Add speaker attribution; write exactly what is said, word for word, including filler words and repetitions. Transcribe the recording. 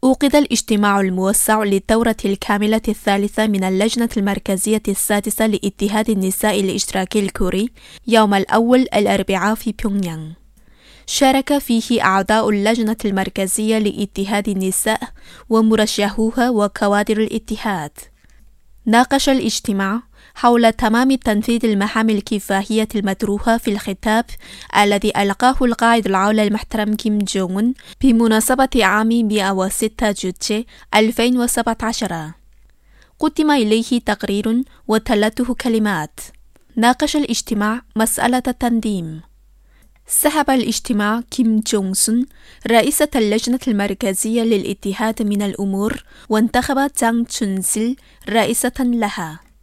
Speaker 1: عُقد الاجتماع الموسع للدورة الكاملة الثالثة من اللجنة المركزية السادسة لاتحاد النساء الاشتراكي الكوري يوم الأول الأربعاء في بيونغيانغ. شارك فيه أعضاء اللجنة المركزية لاتحاد النساء ومرشحوها وكوادر الاتحاد. ناقش الاجتماع حول تمام تنفيذ المهام الكفاحية المطروحة في الخطاب الذي ألقاه القائد العام المحترم كيم جونغ أون بمناسبة عام مئة وستة جوتشي ألفين وسبعة عشر. قدم إليه تقرير وثلاثه كلمات. ناقش الاجتماع مسألة التنظيم. سحب الاجتماع كيم جونغ سون رئيسة اللجنة المركزية للاتحاد من الأمور وانتخب جانغ تشون سيل رئيسة لها.